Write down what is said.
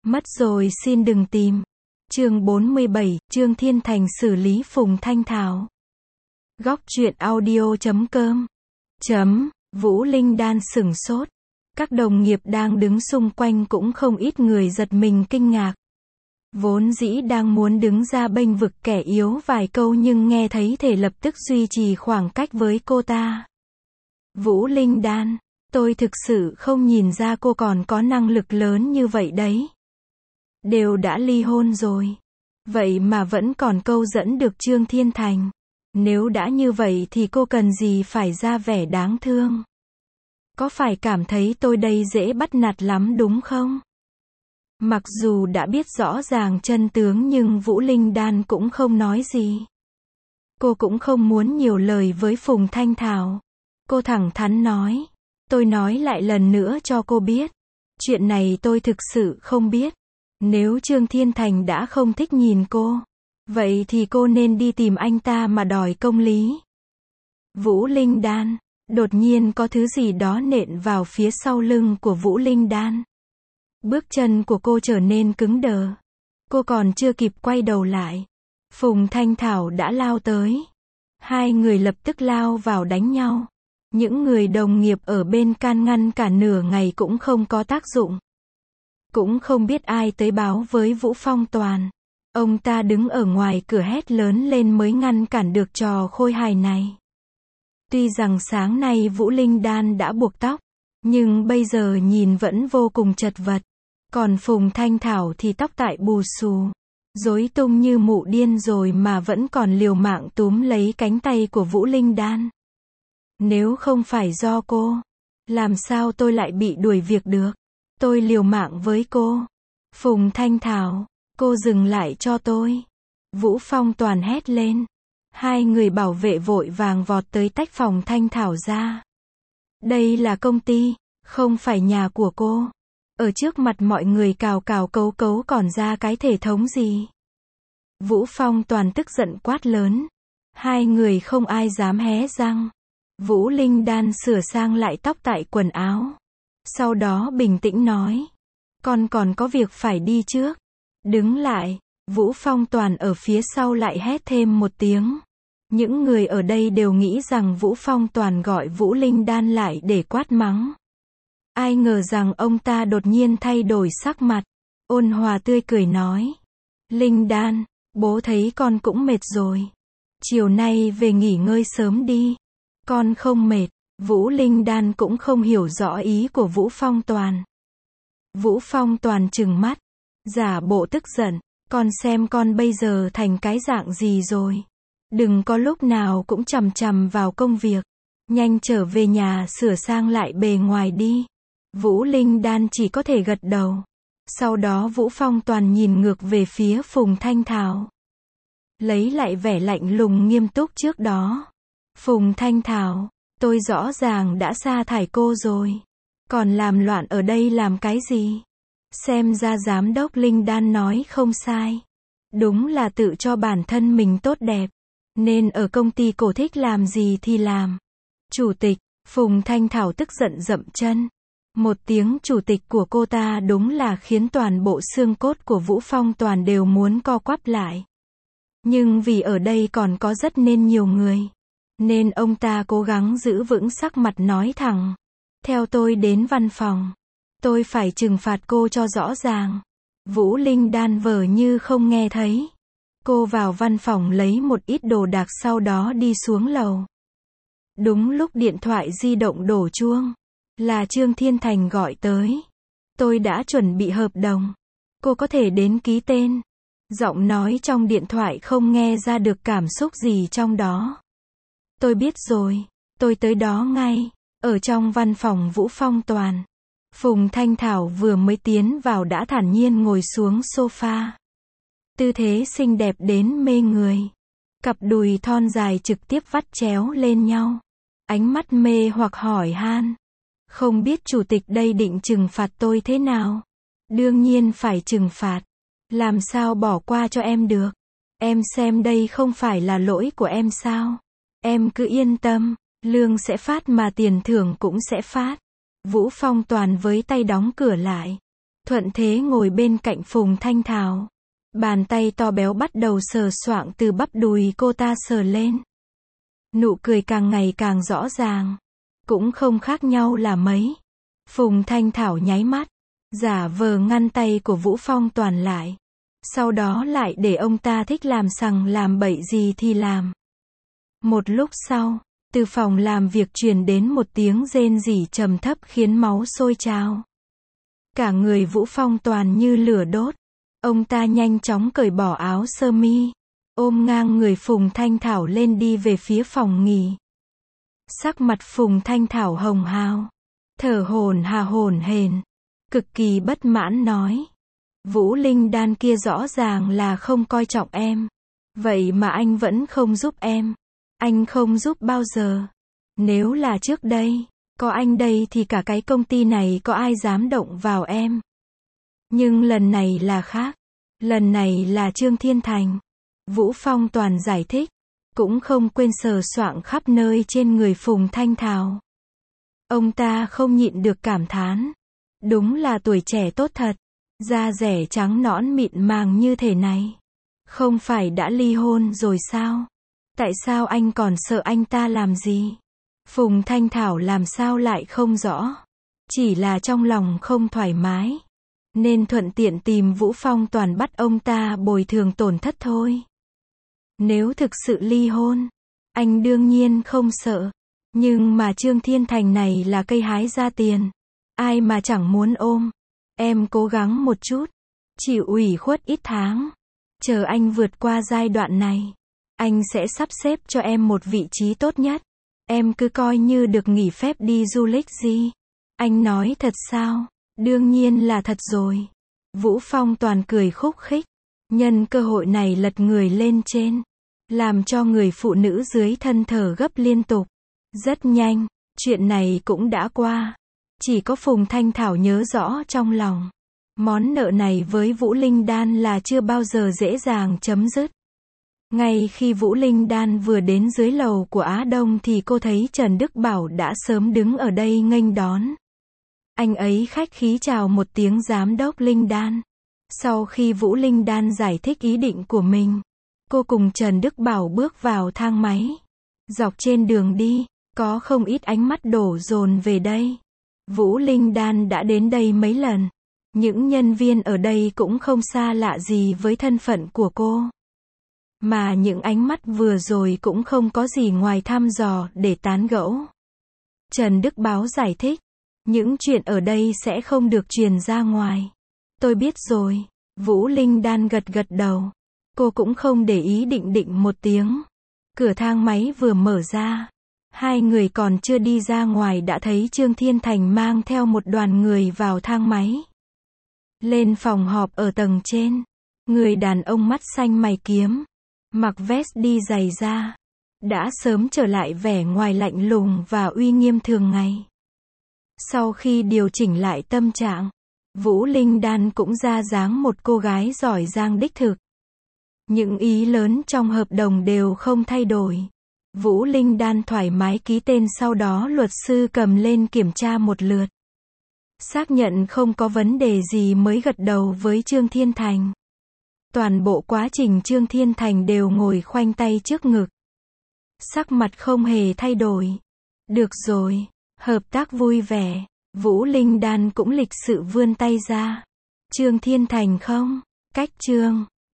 Mất rồi xin đừng tìm. Chương 47, Trương Thiên Thành xử lý Phùng Thanh Thảo. Góc truyện audio.com. Vũ Linh Đan sửng sốt. Các đồng nghiệp đang đứng xung quanh cũng không ít người giật mình kinh ngạc. Vốn dĩ đang muốn đứng ra bênh vực kẻ yếu vài câu nhưng nghe thấy thể lập tức duy trì khoảng cách với cô ta. Vũ Linh Đan, tôi thực sự không nhìn ra cô còn có năng lực lớn như vậy đấy. Đều đã ly hôn rồi. Vậy mà vẫn còn câu dẫn được Trương Thiên Thành. Nếu đã như vậy thì cô cần gì phải ra vẻ đáng thương. Có phải cảm thấy tôi đây dễ bắt nạt lắm đúng không? Mặc dù đã biết rõ ràng chân tướng nhưng Vũ Linh Đan cũng không nói gì. Cô cũng không muốn nhiều lời với Phùng Thanh Thảo. Cô thẳng thắn nói. Tôi nói lại lần nữa cho cô biết. Chuyện này tôi thực sự không biết. Nếu Trương Thiên Thành đã không thích nhìn cô, vậy thì cô nên đi tìm anh ta mà đòi công lý. Vũ Linh Đan, đột nhiên có thứ gì đó nện vào phía sau lưng của Vũ Linh Đan. Bước chân của cô trở nên cứng đờ. Cô còn chưa kịp quay đầu lại. Phùng Thanh Thảo đã lao tới. Hai người lập tức lao vào đánh nhau. Những người đồng nghiệp ở bên can ngăn cả nửa ngày cũng không có tác dụng. Cũng không biết ai tới báo với Vũ Phong Toàn. Ông ta đứng ở ngoài cửa hét lớn lên mới ngăn cản được trò khôi hài này. Tuy rằng sáng nay Vũ Linh Đan đã buộc tóc, nhưng bây giờ nhìn vẫn vô cùng chật vật. Còn Phùng Thanh Thảo thì tóc tại bù xù, rối tung như mụ điên rồi mà vẫn còn liều mạng túm lấy cánh tay của Vũ Linh Đan. Nếu không phải do cô, làm sao tôi lại bị đuổi việc được? Tôi liều mạng với cô. Phùng Thanh Thảo, cô dừng lại cho tôi. Vũ Phong Toàn hét lên. Hai người bảo vệ vội vàng vọt tới tách Phùng Thanh Thảo ra. Đây là công ty, không phải nhà của cô. Ở trước mặt mọi người cào cào cấu cấu còn ra cái thể thống gì? Vũ Phong Toàn tức giận quát lớn. Hai người không ai dám hé răng. Vũ Linh Đan sửa sang lại tóc tại quần áo. Sau đó bình tĩnh nói. Con còn có việc phải đi trước. Đứng lại. Vũ Phong Toàn ở phía sau lại hét thêm một tiếng. Những người ở đây đều nghĩ rằng Vũ Phong Toàn gọi Vũ Linh Đan lại để quát mắng. Ai ngờ rằng ông ta đột nhiên thay đổi sắc mặt. Ôn hòa tươi cười nói. Linh Đan, bố thấy con cũng mệt rồi. Chiều nay về nghỉ ngơi sớm đi. Con không mệt. Vũ Linh Đan cũng không hiểu rõ ý của Vũ Phong Toàn. Vũ Phong Toàn trừng mắt, giả bộ tức giận, con xem con bây giờ thành cái dạng gì rồi. Đừng có lúc nào cũng chằm chằm vào công việc. Nhanh trở về nhà sửa sang lại bề ngoài đi. Vũ Linh Đan chỉ có thể gật đầu. Sau đó Vũ Phong Toàn nhìn ngược về phía Phùng Thanh Thảo. Lấy lại vẻ lạnh lùng nghiêm túc trước đó. Phùng Thanh Thảo, tôi rõ ràng đã sa thải cô rồi. Còn làm loạn ở đây làm cái gì? Xem ra giám đốc Linh Đan nói không sai. Đúng là tự cho bản thân mình tốt đẹp. Nên ở công ty cổ thích làm gì thì làm. Chủ tịch, Phùng Thanh Thảo tức giận dậm chân. Một tiếng chủ tịch của cô ta đúng là khiến toàn bộ xương cốt của Vũ Phong Toàn đều muốn co quắp lại. Nhưng vì ở đây còn có rất nên nhiều người. Nên ông ta cố gắng giữ vững sắc mặt nói thẳng. Theo tôi đến văn phòng. Tôi phải trừng phạt cô cho rõ ràng. Vũ Linh Đan vờ như không nghe thấy. Cô vào văn phòng lấy một ít đồ đạc sau đó đi xuống lầu. Đúng lúc điện thoại di động đổ chuông. Là Trương Thiên Thành gọi tới. Tôi đã chuẩn bị hợp đồng. Cô có thể đến ký tên. Giọng nói trong điện thoại không nghe ra được cảm xúc gì trong đó. Tôi biết rồi. Tôi tới đó ngay. Ở trong văn phòng Vũ Phong Toàn. Phùng Thanh Thảo vừa mới tiến vào đã thản nhiên ngồi xuống sofa. Tư thế xinh đẹp đến mê người. Cặp đùi thon dài trực tiếp vắt chéo lên nhau. Ánh mắt mê hoặc hỏi han. Không biết chủ tịch đây định trừng phạt tôi thế nào? Đương nhiên phải trừng phạt. Làm sao bỏ qua cho em được? Em xem đây không phải là lỗi của em sao? Em cứ yên tâm. Lương sẽ phát mà tiền thưởng cũng sẽ phát. Vũ Phong Toàn với tay đóng cửa lại. thuận thế ngồi bên cạnh Phùng Thanh Thảo. Bàn tay to béo bắt đầu sờ soạng từ bắp đùi cô ta sờ lên. Nụ cười càng ngày càng rõ ràng. Cũng không khác nhau là mấy. Phùng Thanh Thảo nháy mắt, giả vờ ngăn tay của Vũ Phong Toàn lại. Sau đó lại để ông ta thích làm sằng làm bậy gì thì làm. Một lúc sau, từ phòng làm việc truyền đến một tiếng rên rỉ trầm thấp khiến máu sôi trào. Cả người Vũ Phong Toàn như lửa đốt. Ông ta nhanh chóng cởi bỏ áo sơ mi, ôm ngang người Phùng Thanh Thảo lên đi về phía phòng nghỉ. Sắc mặt Phùng Thanh Thảo hồng hào, thở hổn hển, cực kỳ bất mãn nói. Vũ Linh Đan kia rõ ràng là không coi trọng em. Vậy mà anh vẫn không giúp em. Anh không giúp bao giờ. Nếu là trước đây, có anh đây thì cả cái công ty này có ai dám động vào em. Nhưng lần này là khác. Lần này là Trương Thiên Thành. Vũ Phong Toàn giải thích, cũng không quên sờ soạng khắp nơi trên người Phùng Thanh Thảo. Ông ta không nhịn được cảm thán. Đúng là tuổi trẻ tốt thật. Da dẻ trắng nõn mịn màng như thế này. Không phải đã ly hôn rồi sao? Tại sao anh còn sợ anh ta làm gì? Phùng Thanh Thảo làm sao lại không rõ. Chỉ là trong lòng không thoải mái. Nên thuận tiện tìm Vũ Phong Toàn bắt ông ta bồi thường tổn thất thôi. Nếu thực sự ly hôn, anh đương nhiên không sợ. Nhưng mà Trương Thiên Thành này là cây hái ra tiền. Ai mà chẳng muốn ôm. Em cố gắng một chút. Chịu ủy khuất ít tháng. Chờ anh vượt qua giai đoạn này. Anh sẽ sắp xếp cho em một vị trí tốt nhất. Em cứ coi như được nghỉ phép đi du lịch gì. Anh nói thật sao? Đương nhiên là thật rồi. Vũ Phong Toàn cười khúc khích. Nhân cơ hội này lật người lên trên. Làm cho người phụ nữ dưới thân thở gấp liên tục. Rất nhanh, chuyện này cũng đã qua. Chỉ có Phùng Thanh Thảo nhớ rõ trong lòng. Món nợ này với Vũ Linh Đan là chưa bao giờ dễ dàng chấm dứt. Ngay khi Vũ Linh Đan vừa đến dưới lầu của Á Đông thì cô thấy Trần Đức Bảo đã sớm đứng ở đây nghênh đón. Anh ấy khách khí chào một tiếng giám đốc Linh Đan. Sau khi Vũ Linh Đan giải thích ý định của mình, cô cùng Trần Đức Bảo bước vào thang máy. Dọc trên đường đi, có không ít ánh mắt đổ dồn về đây. Vũ Linh Đan đã đến đây mấy lần. Những nhân viên ở đây cũng không xa lạ gì với thân phận của cô. Mà những ánh mắt vừa rồi cũng không có gì ngoài thăm dò để tán gẫu. Trần Đức Báo giải thích, những chuyện ở đây sẽ không được truyền ra ngoài. Tôi biết rồi. Vũ Linh Đan gật gật đầu. Cô cũng không để ý, định một tiếng. Cửa thang máy vừa mở ra. Hai người còn chưa đi ra ngoài đã thấy Trương Thiên Thành mang theo một đoàn người vào thang máy. Lên phòng họp ở tầng trên. Người đàn ông mắt xanh mày kiếm, mặc vest đi giày da, đã sớm trở lại vẻ ngoài lạnh lùng và uy nghiêm thường ngày. Sau khi điều chỉnh lại tâm trạng, Vũ Linh Đan cũng ra dáng một cô gái giỏi giang đích thực. Những ý lớn trong hợp đồng đều không thay đổi. Vũ Linh Đan thoải mái ký tên, sau đó luật sư cầm lên kiểm tra một lượt. Xác nhận không có vấn đề gì mới gật đầu với Trương Thiên Thành. Toàn bộ quá trình Trương Thiên Thành đều ngồi khoanh tay trước ngực. Sắc mặt không hề thay đổi. Được rồi, hợp tác vui vẻ. Vũ Linh Đan cũng lịch sự vươn tay ra. Trương Thiên Thành không cách Trương